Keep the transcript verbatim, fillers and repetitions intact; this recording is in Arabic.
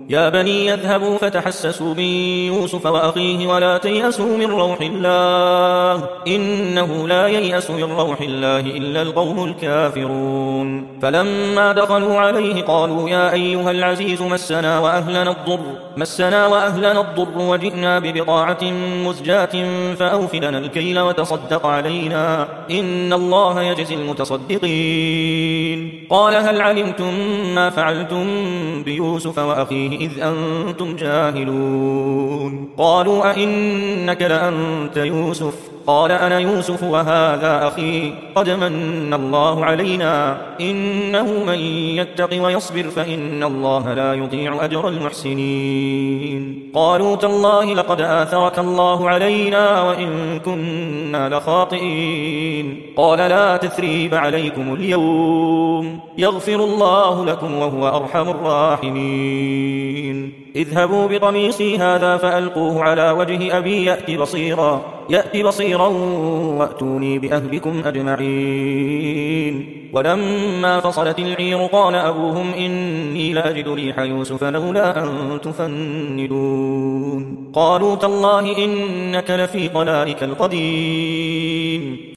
يا بني يذهبوا فتحسسوا من يوسف وأخيه ولا تيأسوا من روح الله إنه لا ييأس من روح الله إلا القوم الكافرون فلما دخلوا عليه قالوا يا أيها العزيز مسنا وأهلنا الضر مسنا وأهلنا الضر وجئنا ببضاعة مزجاة فأوف لنا الكيل وتصدق علينا إن الله يجزي المتصدقين قال هل علمتم ما فعلتم بيوسف وأخيه إذ أنتم جاهلون قالوا أئنك لأنت يوسف قال أنا يوسف وهذا أخي قد من الله علينا إنه من يتق ويصبر فإن الله لا يضيع أجر المحسنين قالوا تالله لقد آثرك الله علينا وإن كنا لخاطئين قال لا تثريب عليكم اليوم يغفر الله لكم وهو أرحم الراحمين اذهبوا بقميصي هذا فألقوه على وجه أبي يأتي بصيرا يأتي بصيرا وأتوني بأهلكم أجمعين ولما فصلت العير قال أبوهم إني لأجد ريح يوسف لولا أن تفندون قالوا تالله إنك لفي ضلالك القديم